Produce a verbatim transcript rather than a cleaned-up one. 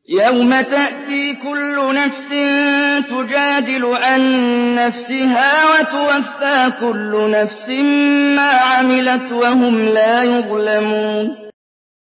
يَوْمَ تَأْتِي كُلُّ نَفْسٍ تُجَادِلُ عَن نَّفْسِهَا وَتُوَفَّىٰ كُلُّ نَفْسٍ مَّا عَمِلَتْ وَهُمْ لَا يُظْلَمُونَ